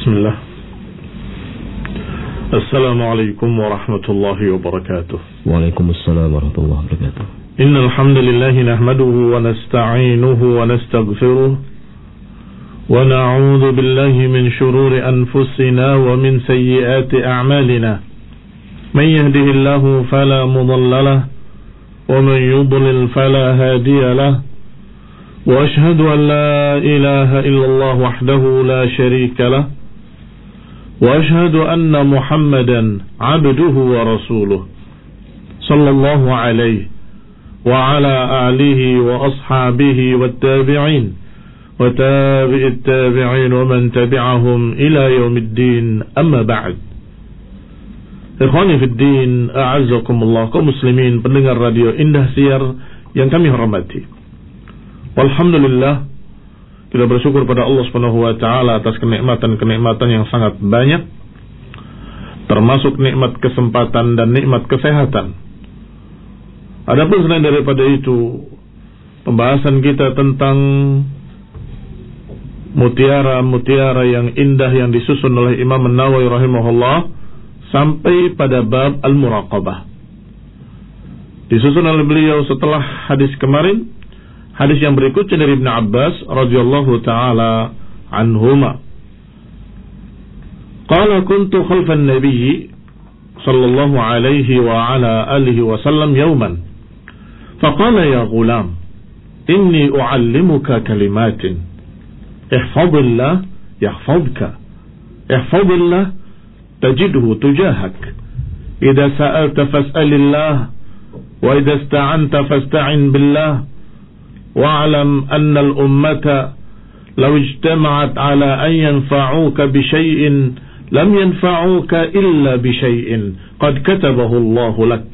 Bismillah. Assalamualaikum warahmatullahi wabarakatuh. Waalaikumsalam warahmatullahi wabarakatuh. Innal hamdalillahi nahmaduhu wa nasta'inuhu wa nastaghfiruh wa na'udzu billahi min shururi anfusina wa min sayyiati a'malina. Man yahdihillahu fala mudilla lahu wa man yudlil fala hadiya lahu. Wa ashhadu an la ilaha illallah wahdahu la sharika lahu. Wa ashhadu anna Muhammadan 'abduhu wa rasuluh. Sallallahu alaihi wa ala alihi wa ashabihi wat tabi'in wa tabi'it tabi'in wa man tabi'ahum ila yaumiddin, amma ba'd. Ikhwani fid din, a'azzakumullah, kaum muslimin pendengar radio Indah Siar yang kami hormati. Walhamdulillah, kita bersyukur pada Allah Subhanahu wa taala atas kenikmatan-kenikmatan yang sangat banyak, termasuk nikmat kesempatan dan nikmat kesehatan. Adapun selain daripada itu, pembahasan kita tentang mutiara-mutiara yang indah yang disusun oleh Imam An-Nawawi rahimahullah sampai pada bab al-muraqabah. Disusun oleh beliau setelah hadis kemarin, hadis yang berikutnya dari Ibn Abbas radhiyallahu taala anhuma. Qala kuntu khalfan nabiy sallallahu alaihi wa ala alihi wa sallam yawman. Faqala ya ghulam, inni u'allimuka kalimatin. Ihfazillah yahfazka. Ihfazillah tajidhu tujahak. Idza sa'alta fas'alillah wa idza ista'anta fasta'in billah. Wa'lam anna al-ummata law ijtama'at 'ala an yanfa'uka bi shay'in lam yanfa'uka illa bi shay'in qad katabahu Allahu lak.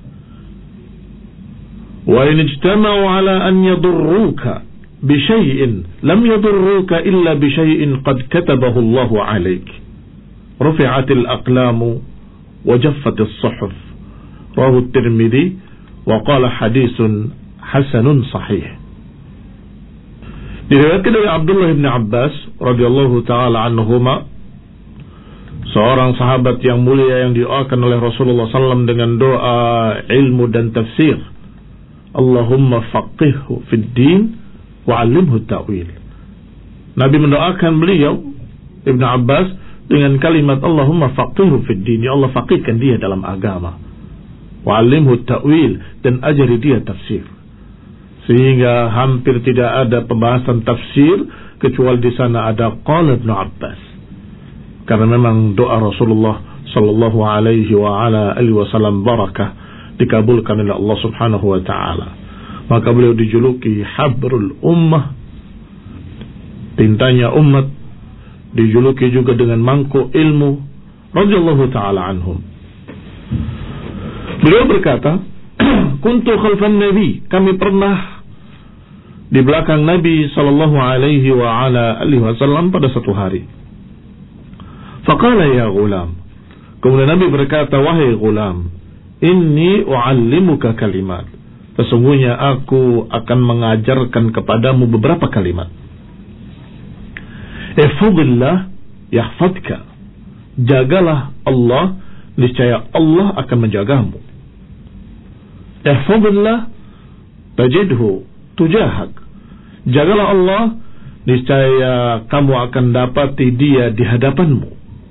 Wa in ijtama'u 'ala an yadurruka bi shay'in lam yadurruka illa bi shay'in qad katabahu Allahu 'alayk. Rufi'atil aqlamu wa jaffatis suhuf. Rawahu at-Tirmidzi wa qala haditsun hasanun sahih. Diriwayatkan dari Abdullah bin Abbas radhiyallahu taala anhuma, seorang sahabat yang mulia yang didoakan oleh Rasulullah SAW dengan doa ilmu dan tafsir. Allahumma faqihhu fid din wa 'allimhu ta'wil. Nabi mendoakan beliau Ibn Abbas dengan kalimat Allahumma faqihhu fid din, ya Allah faqihkan dia dalam agama. Wa 'allimhu ta'wil, dan ajari dia tafsir. Sehingga hampir tidak ada pembahasan tafsir kecuali di sana ada qala Ibn Abbas. Karena memang doa Rasulullah sallallahu alaihi wa ala alihi wasallam barakah, dikabulkan oleh Allah Subhanahu wa taala. Maka beliau dijuluki habrul ummah, tintanya umat, dijuluki juga dengan mangkuk ilmu radhiyallahu taala anhum. Beliau berkata, kuntu khalfan nabi, kami pernah di belakang Nabi sallallahu alaihi wa ala alihi wasallam pada satu hari. Faqala ya ghulam, kemudian Nabi berkata, wahai ghulam, inni u'allimuka kalimat, sesungguhnya aku akan mengajarkan kepadamu beberapa kalimat. Ihfazillah yahfazka, jagalah Allah, niscaya Allah akan menjagamu. Ihfazillah tajidhu tujahak, jagalah Allah, niscaya kamu akan dapati dia di hadapanmu.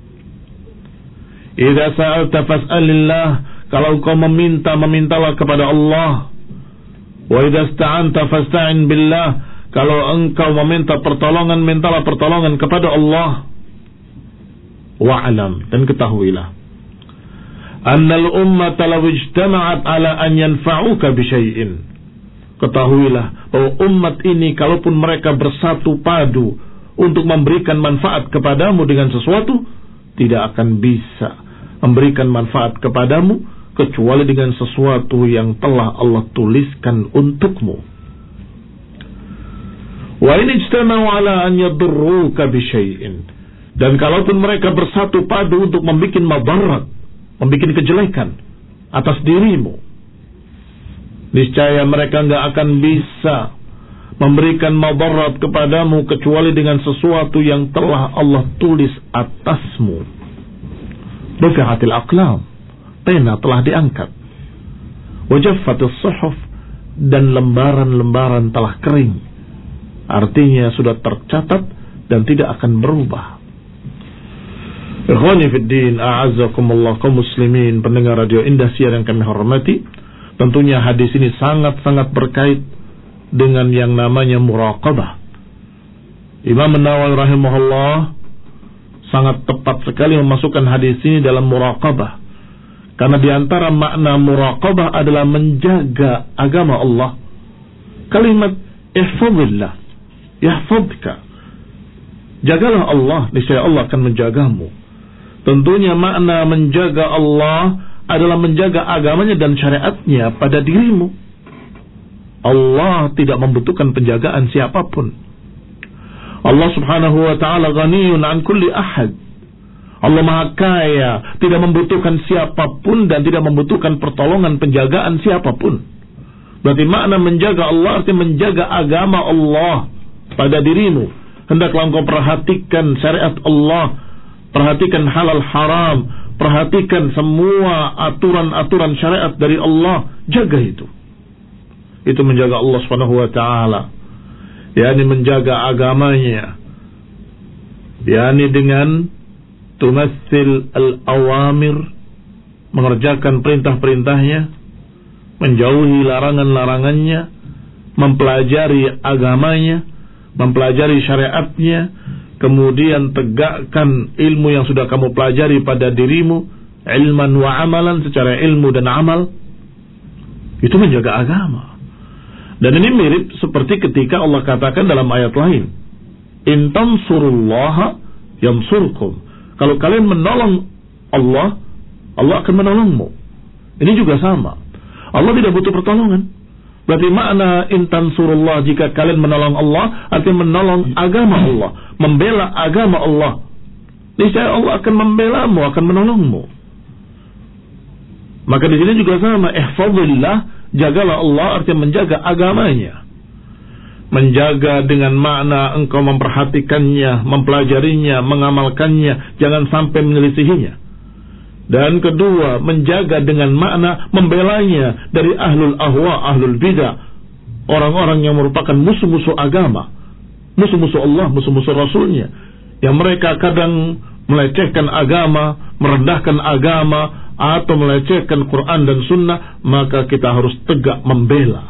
Idza sa'alta fas'alillah, kalau kau meminta, memintalah kepada Allah. Wa idza ista'anta fasta'in billah, kalau engkau meminta pertolongan, mintalah pertolongan kepada Allah. Wa'lam, dan ketahuilah, annal ummata law ijtama'at 'ala an yanfa'uka bi syai'in, ketahuilah bahwa umat ini kalaupun mereka bersatu padu untuk memberikan manfaat kepadamu dengan sesuatu, tidak akan bisa memberikan manfaat kepadamu kecuali dengan sesuatu yang telah Allah tuliskan untukmu. Wa in ijtama'u 'ala an yadurruka bi syai'in, dan kalaupun mereka bersatu padu untuk membuat madarat, membuat kejelekan atas dirimu, niscaya mereka enggak akan bisa memberikan madarat kepadamu kecuali dengan sesuatu yang telah Allah tulis atasmu. Rufi'atil aqlam, pena telah diangkat. Wajaffatis suhuf, dan lembaran-lembaran telah kering. Artinya sudah tercatat dan tidak akan berubah. Ikhwani fid din, a'azzakumullah kaum muslimin, pendengar radio Indah Siar yang kami hormati. Tentunya hadis ini sangat-sangat berkait dengan yang namanya muraqabah. Imam Nawawi rahimahullah sangat tepat sekali memasukkan hadis ini dalam muraqabah. Karena diantara makna muraqabah adalah menjaga agama Allah. Kalimat ihfazillah, yahfazka. Jagalah Allah, niscaya Allah akan menjagamu. Tentunya makna menjaga Allah adalah menjaga agamanya dan syariatnya pada dirimu. Allah tidak membutuhkan penjagaan siapapun. Allah subhanahu wa ta'ala ghaniyun an kulli ahad. Allah maha kaya, tidak membutuhkan siapapun dan tidak membutuhkan pertolongan penjagaan siapapun. Berarti makna menjaga Allah artinya menjaga agama Allah pada dirimu. Hendaklah engkau perhatikan syariat Allah, perhatikan halal haram, perhatikan semua aturan-aturan syariat dari Allah. Jaga itu. Itu menjaga Allah subhanahu wa ta'ala, yakni menjaga agamanya, yakni dengan tumatsil al-awamir, mengerjakan perintah-perintahnya, menjauhi larangan-larangannya, mempelajari agamanya, mempelajari syariatnya, kemudian tegakkan ilmu yang sudah kamu pelajari pada dirimu, ilman wa amalan, secara ilmu dan amal. Itu menjaga agama. Dan ini mirip seperti ketika Allah katakan dalam ayat lain, in tansurullaha yamsurkum. Kalau kalian menolong Allah, Allah akan menolongmu. Ini juga sama. Allah tidak butuh pertolongan. Berarti makna in tansurullah, jika kalian menolong Allah, artinya menolong agama Allah, membela agama Allah. Niscaya Allah akan membelamu, akan menolongmu. Maka di sini juga sama, ihfazillah, jagalah Allah artinya menjaga agamanya. Menjaga dengan makna engkau memperhatikannya, mempelajarinya, mengamalkannya, jangan sampai menyelisihinya. Dan kedua, menjaga dengan makna membelanya dari ahlul ahwa, ahlul bidah, orang-orang yang merupakan musuh-musuh agama, musuh-musuh Allah, musuh-musuh Rasulnya, yang mereka kadang melecehkan agama, merendahkan agama, atau melecehkan Quran dan Sunnah. Maka kita harus tegak membela,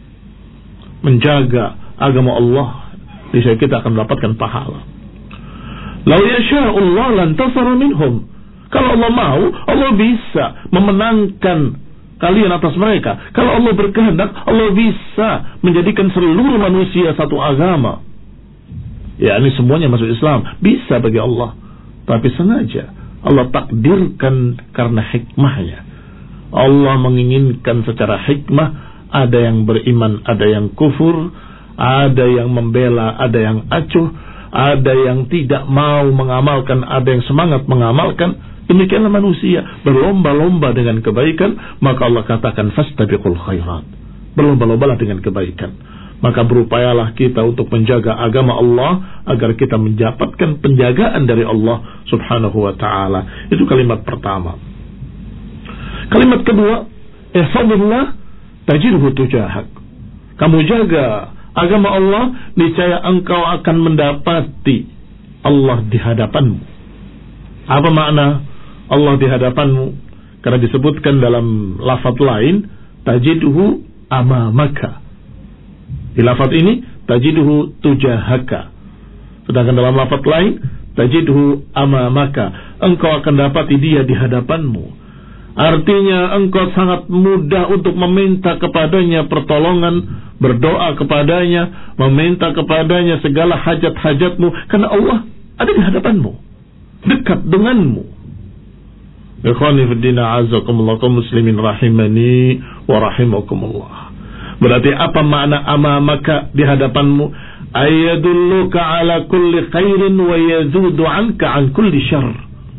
menjaga agama Allah, niscaya kita akan mendapatkan pahala. Lau yasha'ullah lantasara minhum. Kalau Allah mau, Allah bisa memenangkan kalian atas mereka. Kalau Allah berkehendak, Allah bisa menjadikan seluruh manusia satu agama. Ya, ini semuanya masuk Islam, bisa bagi Allah. Tapi sengaja Allah takdirkan karena hikmahnya. Allah menginginkan secara hikmah, ada yang beriman, ada yang kufur, ada yang membela, ada yang acuh, ada yang tidak mau mengamalkan, ada yang semangat mengamalkan. Demikianlah manusia berlomba-lomba dengan kebaikan. Maka Allah katakan fastabiqul khairat, berlomba-lombalah dengan kebaikan. Maka berupayalah kita untuk menjaga agama Allah agar kita mendapatkan penjagaan dari Allah subhanahu wa ta'ala. Itu kalimat pertama. Kalimat kedua, ihfazillah tajidhu tujahak. Kamu jaga agama Allah, niscaya engkau akan mendapati Allah di hadapanmu. Apa makna Allah di hadapanmu? Karena disebutkan dalam lafaz lain, tajidhu amamaka. Di lafaz ini tajidhu tujahaka. Sedangkan dalam lafaz lain tajidhu amamaka, engkau akan dapati dia di hadapanmu. Artinya engkau sangat mudah untuk meminta kepadanya pertolongan, berdoa kepadanya, meminta kepadanya segala hajat-hajatmu, karena Allah ada di hadapanmu, dekat denganmu. Ikhwani fiddina azakumullah kaum muslimin rahimani wa rahimakumullah. Berarti apa makna amamaka, di hadapanmu? Ayadulluka ala kulli khairin wa yazudu anka an kulli syarr.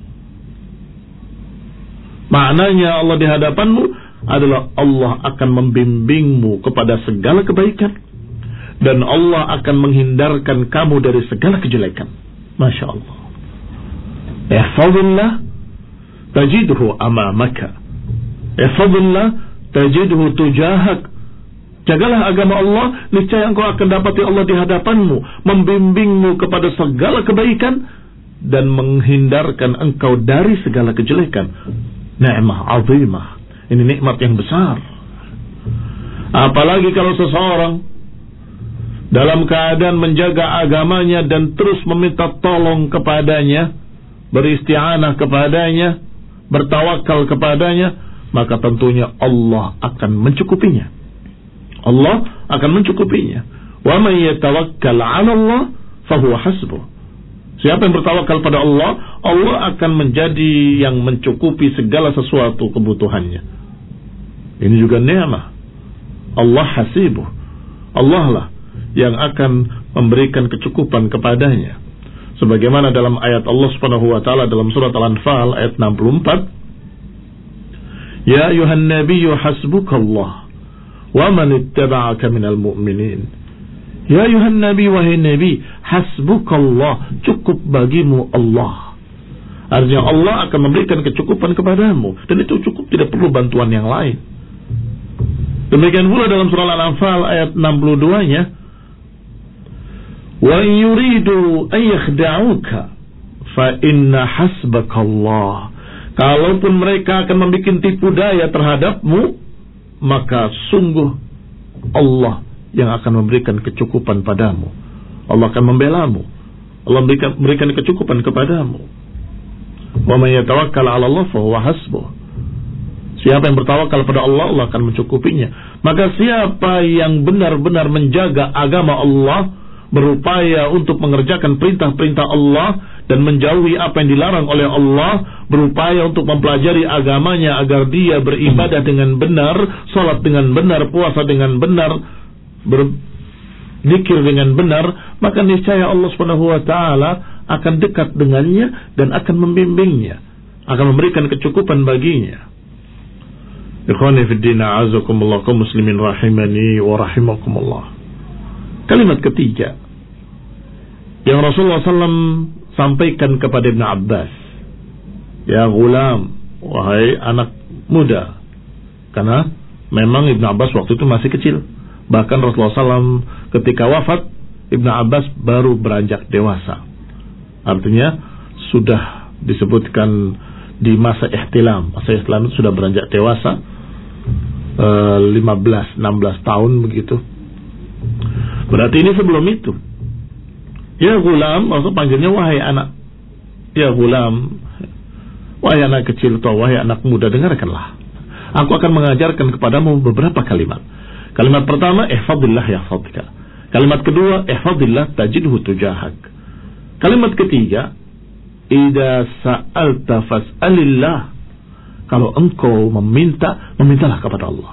Maknanya Allah di hadapanmu adalah Allah akan membimbingmu kepada segala kebaikan dan Allah akan menghindarkan kamu dari segala kejelekan. Masya Allah. Ihfazillah tajidhu amamaka. Ihfazillah tajidhu tujahak. Jagalah agama Allah, niscaya engkau akan dapati Allah di hadapanmu, membimbingmu kepada segala kebaikan dan menghindarkan engkau dari segala kejelekan. Ni'mah azimah. Ini nikmat yang besar. Apalagi kalau seseorang dalam keadaan menjaga agamanya dan terus meminta tolong kepadanya, beristi'anah kepadanya, bertawakal kepadanya, maka tentunya Allah akan mencukupinya. Allah akan mencukupinya. Wa man yatawakkal 'ala Allah fahuwa hasbuh. Siapa yang bertawakal pada Allah, Allah akan menjadi yang mencukupi segala sesuatu kebutuhannya. Ini juga nikmat. Allah hasibuh. Allah lah yang akan memberikan kecukupan kepadanya. Sebagaimana dalam ayat Allah Subhanahu wa taala dalam surat Al-Anfal ayat 64, Ya ayuhan nabiyyu hasbukallah wa man ittaba'aka minal mu'minin. Ya ayuhan nabi, wahai nabi, hasbukallah, cukup bagimu Allah. Artinya Allah akan memberikan kecukupan kepadamu, dan itu cukup, tidak perlu bantuan yang lain. Demikian pula dalam surah Al-Anfal ayat 62-nya, wa in yuridu an yakhda'uka fa inna hasbakallah. Kalaupun mereka akan membuat tipu daya terhadapmu, maka sungguh Allah yang akan memberikan kecukupan padamu. Allah akan membelamu. Allah memberikan kecukupan kepadamu. Wa man yatawakkal 'ala Allah fa huwa hasbuh. Siapa yang bertawakal pada Allah, Allah akan mencukupinya. Maka siapa yang benar-benar menjaga agama Allah, berupaya untuk mengerjakan perintah-perintah Allah dan menjauhi apa yang dilarang oleh Allah, berupaya untuk mempelajari agamanya agar dia beribadah dengan benar, salat dengan benar, puasa dengan benar, berzikir dengan benar, maka niscaya Allah Subhanahu wa taala akan dekat dengannya dan akan membimbingnya, akan memberikan kecukupan baginya. Ikhwani fid din, a'azakumullah, kaum muslimin rahimani wa rahimakumullah. Kalimat ketiga yang Rasulullah SAW sampaikan kepada Ibn Abbas, ya gulam, wahai anak muda. Karena memang Ibn Abbas waktu itu masih kecil. Bahkan Rasulullah SAW ketika wafat, Ibn Abbas baru beranjak dewasa. Artinya sudah disebutkan di masa ihtilam. Masa ihtilam itu sudah beranjak dewasa, 15-16 tahun begitu. Berarti ini sebelum itu. Ya gulam, maksud panggilnya wahai anak. Ya gulam, wahai anak kecil atau wahai anak muda, dengarkanlah. Aku akan mengajarkan kepadamu beberapa kalimat. Kalimat pertama, ihfadillah yahfadka. Kalimat kedua, ihfadillah tajidhu tujahak. Kalimat ketiga, idza sa'alta fas'alillah. Kalau engkau meminta, memintalah kepada Allah.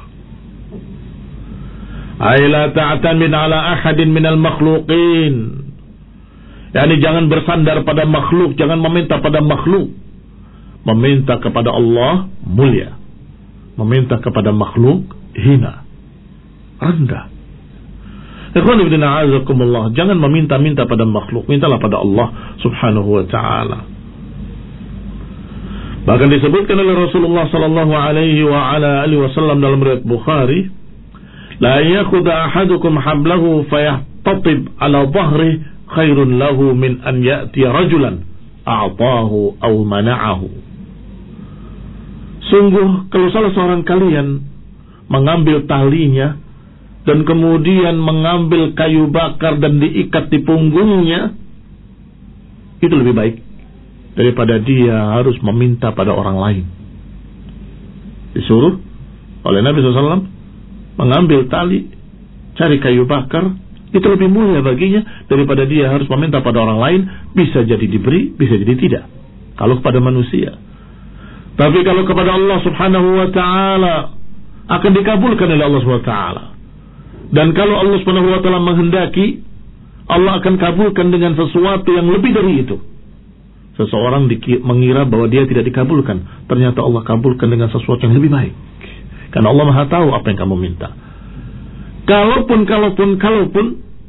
Aila ta'tamid ala ahadin minal makhluqin. Yani jangan bersandar pada makhluk, jangan meminta pada makhluk. Meminta kepada Allah mulia. Meminta kepada makhluk hina, rendah. Ikhwan ibn a'azakumullah, jangan meminta-minta pada makhluk, mintalah pada Allah Subhanahu wa ta'ala. Bahkan disebutkan oleh Rasulullah sallallahu alaihi wa ala alihi wasallam dalam riwayat Bukhari, la yakhudha ahadukum hablahu fayahtatib ala dhahrihi khairun lahu min an ya'ti rajulan a'tahu aw mana'ahu. Sungguh kalau salah seorang kalian mengambil talinya dan kemudian mengambil kayu bakar dan diikat di punggungnya, itu lebih baik daripada dia harus meminta pada orang lain. Disuruh oleh Nabi SAW mengambil tali, cari kayu bakar, itu lebih mulia baginya daripada dia harus meminta pada orang lain. Bisa jadi diberi, bisa jadi tidak, kalau kepada manusia. Tapi kalau kepada Allah Subhanahu wa ta'ala akan dikabulkan oleh Allah Subhanahu wa ta'ala. Dan kalau Allah Subhanahu wa ta'ala menghendaki, Allah akan kabulkan dengan sesuatu yang lebih dari itu. Seseorang mengira bahwa dia tidak dikabulkan, ternyata Allah kabulkan dengan sesuatu yang lebih baik. Karena Allah Maha tahu apa yang kamu minta. Kalaupun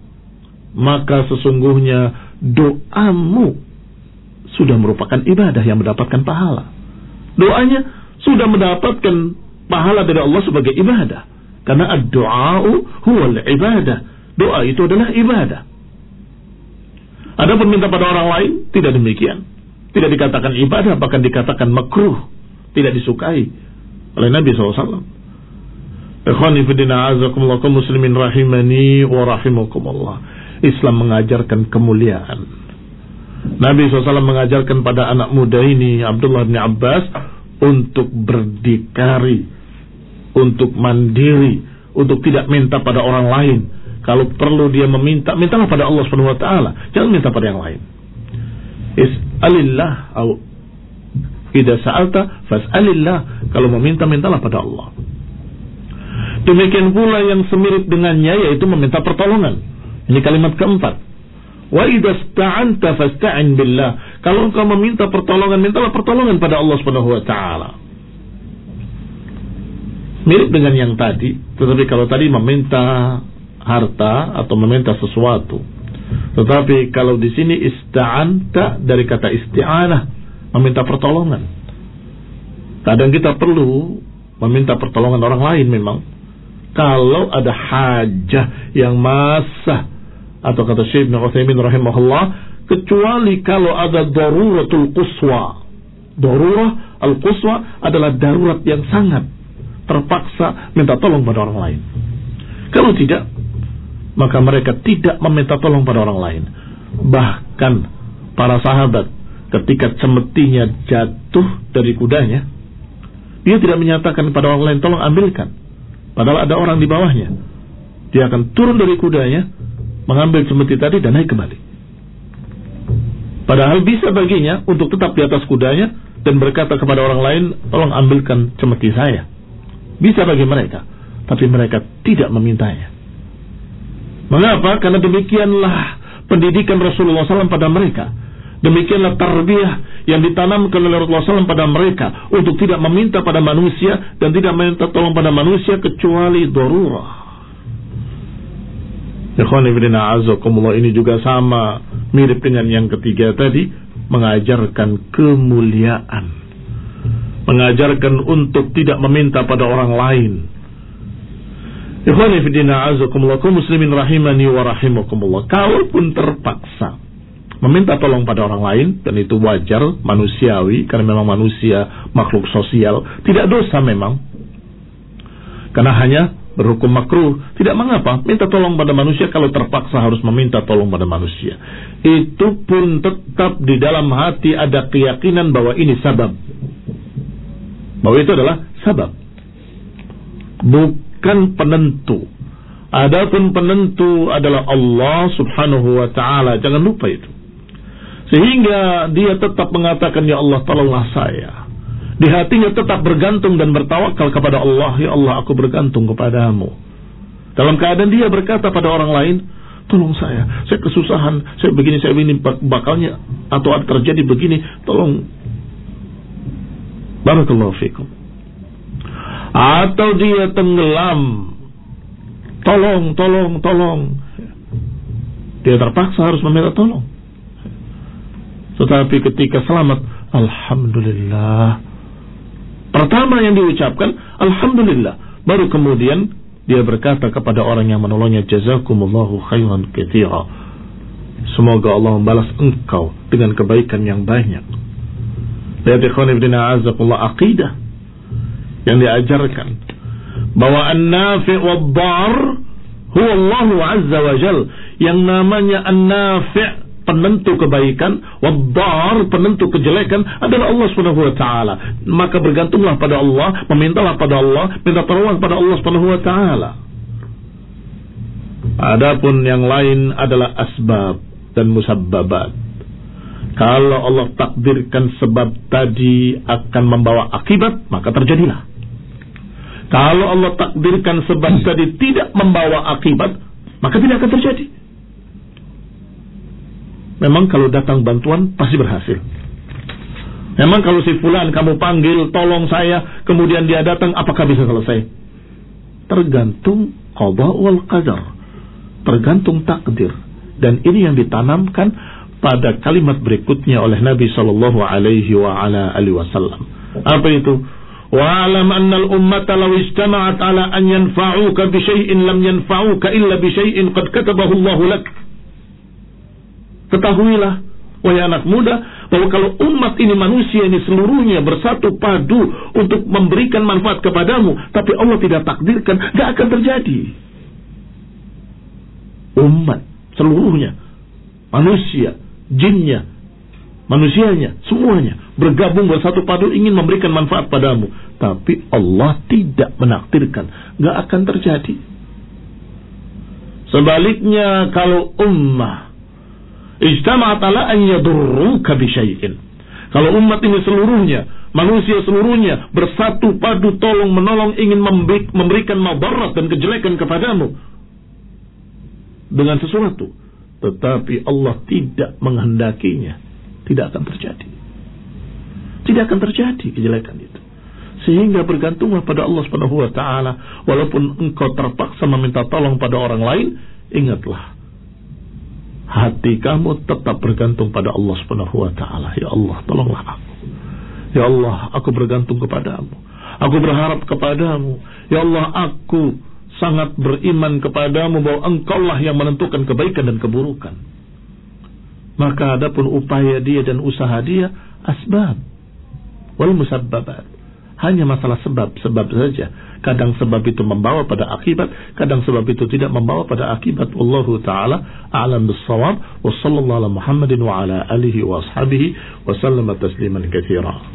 maka sesungguhnya doamu sudah merupakan ibadah yang mendapatkan pahala. Doanya sudah mendapatkan pahala dari Allah sebagai ibadah. Karena ad-du'a'u huwal ibadah. Doa itu adalah ibadah. Adapun minta pada orang lain, tidak demikian. Tidak dikatakan ibadah, bahkan dikatakan makruh. Tidak disukai oleh Nabi SAW. Ikhwani fiddina azakumullah kaum muslimin rahimani wa rahimakumullah. Islam mengajarkan kemuliaan. Nabi SAW mengajarkan pada anak muda ini, Abdullah bin Abbas, untuk berdikari, untuk mandiri, untuk tidak minta pada orang lain. Kalau perlu dia meminta, mintalah pada Allah Subhanahu wa taala. Jangan minta pada yang lain. Is'alillah atau idza sa'alta fas'alillah. Kalau meminta, mintalah pada Allah. Demikian pula yang semirip dengannya, yaitu meminta pertolongan. Ini kalimat keempat. Wa idza sta'anta fasta'in billah. Kalau engkau meminta pertolongan, mintalah pertolongan pada Allah Subhanahu wa taala. Mirip dengan yang tadi, tetapi kalau tadi meminta harta atau meminta sesuatu. Tetapi kalau di sini ista'anta dari kata isti'anah, meminta pertolongan. Kadang kita perlu meminta pertolongan orang lain memang. Kalau ada hajah yang masah, atau kata Syekh Ibn Utsaimin rahimahullah, kecuali kalau ada daruratul quswa. Darurah al-quswa adalah darurat yang sangat, terpaksa minta tolong pada orang lain. Kalau tidak, maka mereka tidak meminta tolong pada orang lain. Bahkan para sahabat ketika cemetinya jatuh dari kudanya, dia tidak menyatakan pada orang lain, tolong ambilkan. Padahal ada orang di bawahnya. Dia akan turun dari kudanya, mengambil cemeti tadi dan naik kembali. Padahal bisa baginya untuk tetap di atas kudanya dan berkata kepada orang lain, tolong ambilkan cemeti saya. Bisa bagi mereka, tapi mereka tidak memintanya. Mengapa? Karena demikianlah pendidikan Rasulullah SAW pada mereka. Demikianlah tarbiyah yang ditanamkan oleh Rasulullah SAW pada mereka, untuk tidak meminta pada manusia dan tidak meminta tolong pada manusia kecuali darurah. Ikhwan ibn a'azakumullah, ini juga sama, mirip dengan yang ketiga tadi, mengajarkan kemuliaan, mengajarkan untuk tidak meminta pada orang lain. Ikhwan ibn a'azakumullah, kaum muslimin rahimani wa rahimakumullah, kalaupun terpaksa meminta tolong pada orang lain, dan itu wajar, manusiawi, karena memang manusia makhluk sosial, tidak dosa memang, karena hanya berhukum makruh. Tidak mengapa minta tolong pada manusia kalau terpaksa harus meminta tolong pada manusia. Itu pun tetap di dalam hati ada keyakinan bahwa ini sabab, bahwa itu adalah sabab, bukan penentu. Adapun penentu adalah Allah Subhanahu wa ta'ala. Jangan lupa itu. Sehingga dia tetap mengatakan, ya Allah tolonglah saya. Di hatinya tetap bergantung dan bertawakal kepada Allah. Ya Allah, aku bergantung kepadamu. Dalam keadaan dia berkata pada orang lain, tolong saya kesusahan, saya begini bakalnya, atau terjadi begini, tolong. Barakallahu fikum. Atau dia tenggelam, tolong. Dia terpaksa harus meminta tolong. Tetapi ketika selamat, alhamdulillah. Pertama yang diucapkan, alhamdulillah. Baru kemudian dia berkata kepada orang yang menolongnya, jazakumullahu khairan katsira. Semoga Allah membalas engkau dengan kebaikan yang banyak. Lihat ikhwan ibn a'azakullah, aqidah yang diajarkan bahwa an-nafi' wad-dar huwa Allah azza wa jal. Yang namanya an-nafi', penentu kebaikan, wad-dar, penentu kejelekan, adalah Allah Subhanahu wa taala. Maka bergantunglah pada Allah, memintalah pada Allah, minta tolong pada Allah Subhanahu wa taala. Adapun yang lain adalah asbab dan musabbabat. Kalau Allah takdirkan sebab tadi akan membawa akibat, maka terjadilah. Kalau Allah takdirkan sebab tadi tidak membawa akibat, maka tidak akan terjadi. Memang kalau datang bantuan pasti berhasil. Memang kalau si fulan kamu panggil, tolong saya, kemudian dia datang, apakah bisa selesai? Tergantung qada wal qadar, tergantung takdir Dan ini yang ditanamkan pada kalimat berikutnya oleh Nabi sallallahu alaihi wasallam. Apa itu? Wa'alam anna al-ummata law istama'at ala an yanfa'uka bi syai'in lam yanfa'uka illa bi syai'in qad katabahu Allah lak. Ketahuilah wahai anak muda, bahwa kalau umat ini, manusia ini seluruhnya bersatu padu untuk memberikan manfaat kepadamu, tapi Allah tidak takdirkan, gak akan terjadi. Umat seluruhnya, manusia, jinnya, manusianya, semuanya bergabung bersatu padu ingin memberikan manfaat padamu, tapi Allah tidak menakdirkan, gak akan terjadi. Sebaliknya, kalau ummah ijtama'at ala an yadurruka bi syai'in, kalau umat ini seluruhnya, manusia seluruhnya bersatu padu tolong menolong ingin memberikan madarat dan kejelekan kepadamu dengan sesuatu, tetapi Allah tidak menghendakinya, tidak akan terjadi. Tidak akan terjadi kejelekan itu. Sehingga bergantunglah pada Allah Subhanahu wa taala. Walaupun engkau terpaksa meminta tolong pada orang lain, ingatlah, hati kamu tetap bergantung pada Allah Subhanahu wa taala. Ya Allah, tolonglah aku. Ya Allah, aku bergantung kepadamu. Aku berharap kepadamu. Ya Allah, aku sangat beriman kepadamu bahwa engkaulah yang menentukan kebaikan dan keburukan. Maka adapun upaya dia dan usaha dia, asbab wal musabbabat, hanya masalah sebab saja. Kadang sebab itu membawa pada akibat, kadang sebab itu tidak membawa pada akibat. Wallahu ta'ala a'lam bis-shawab. Wa sallallahu ala Muhammadin wa ala alihi wa ashabihi wa sallama tasliman katsira.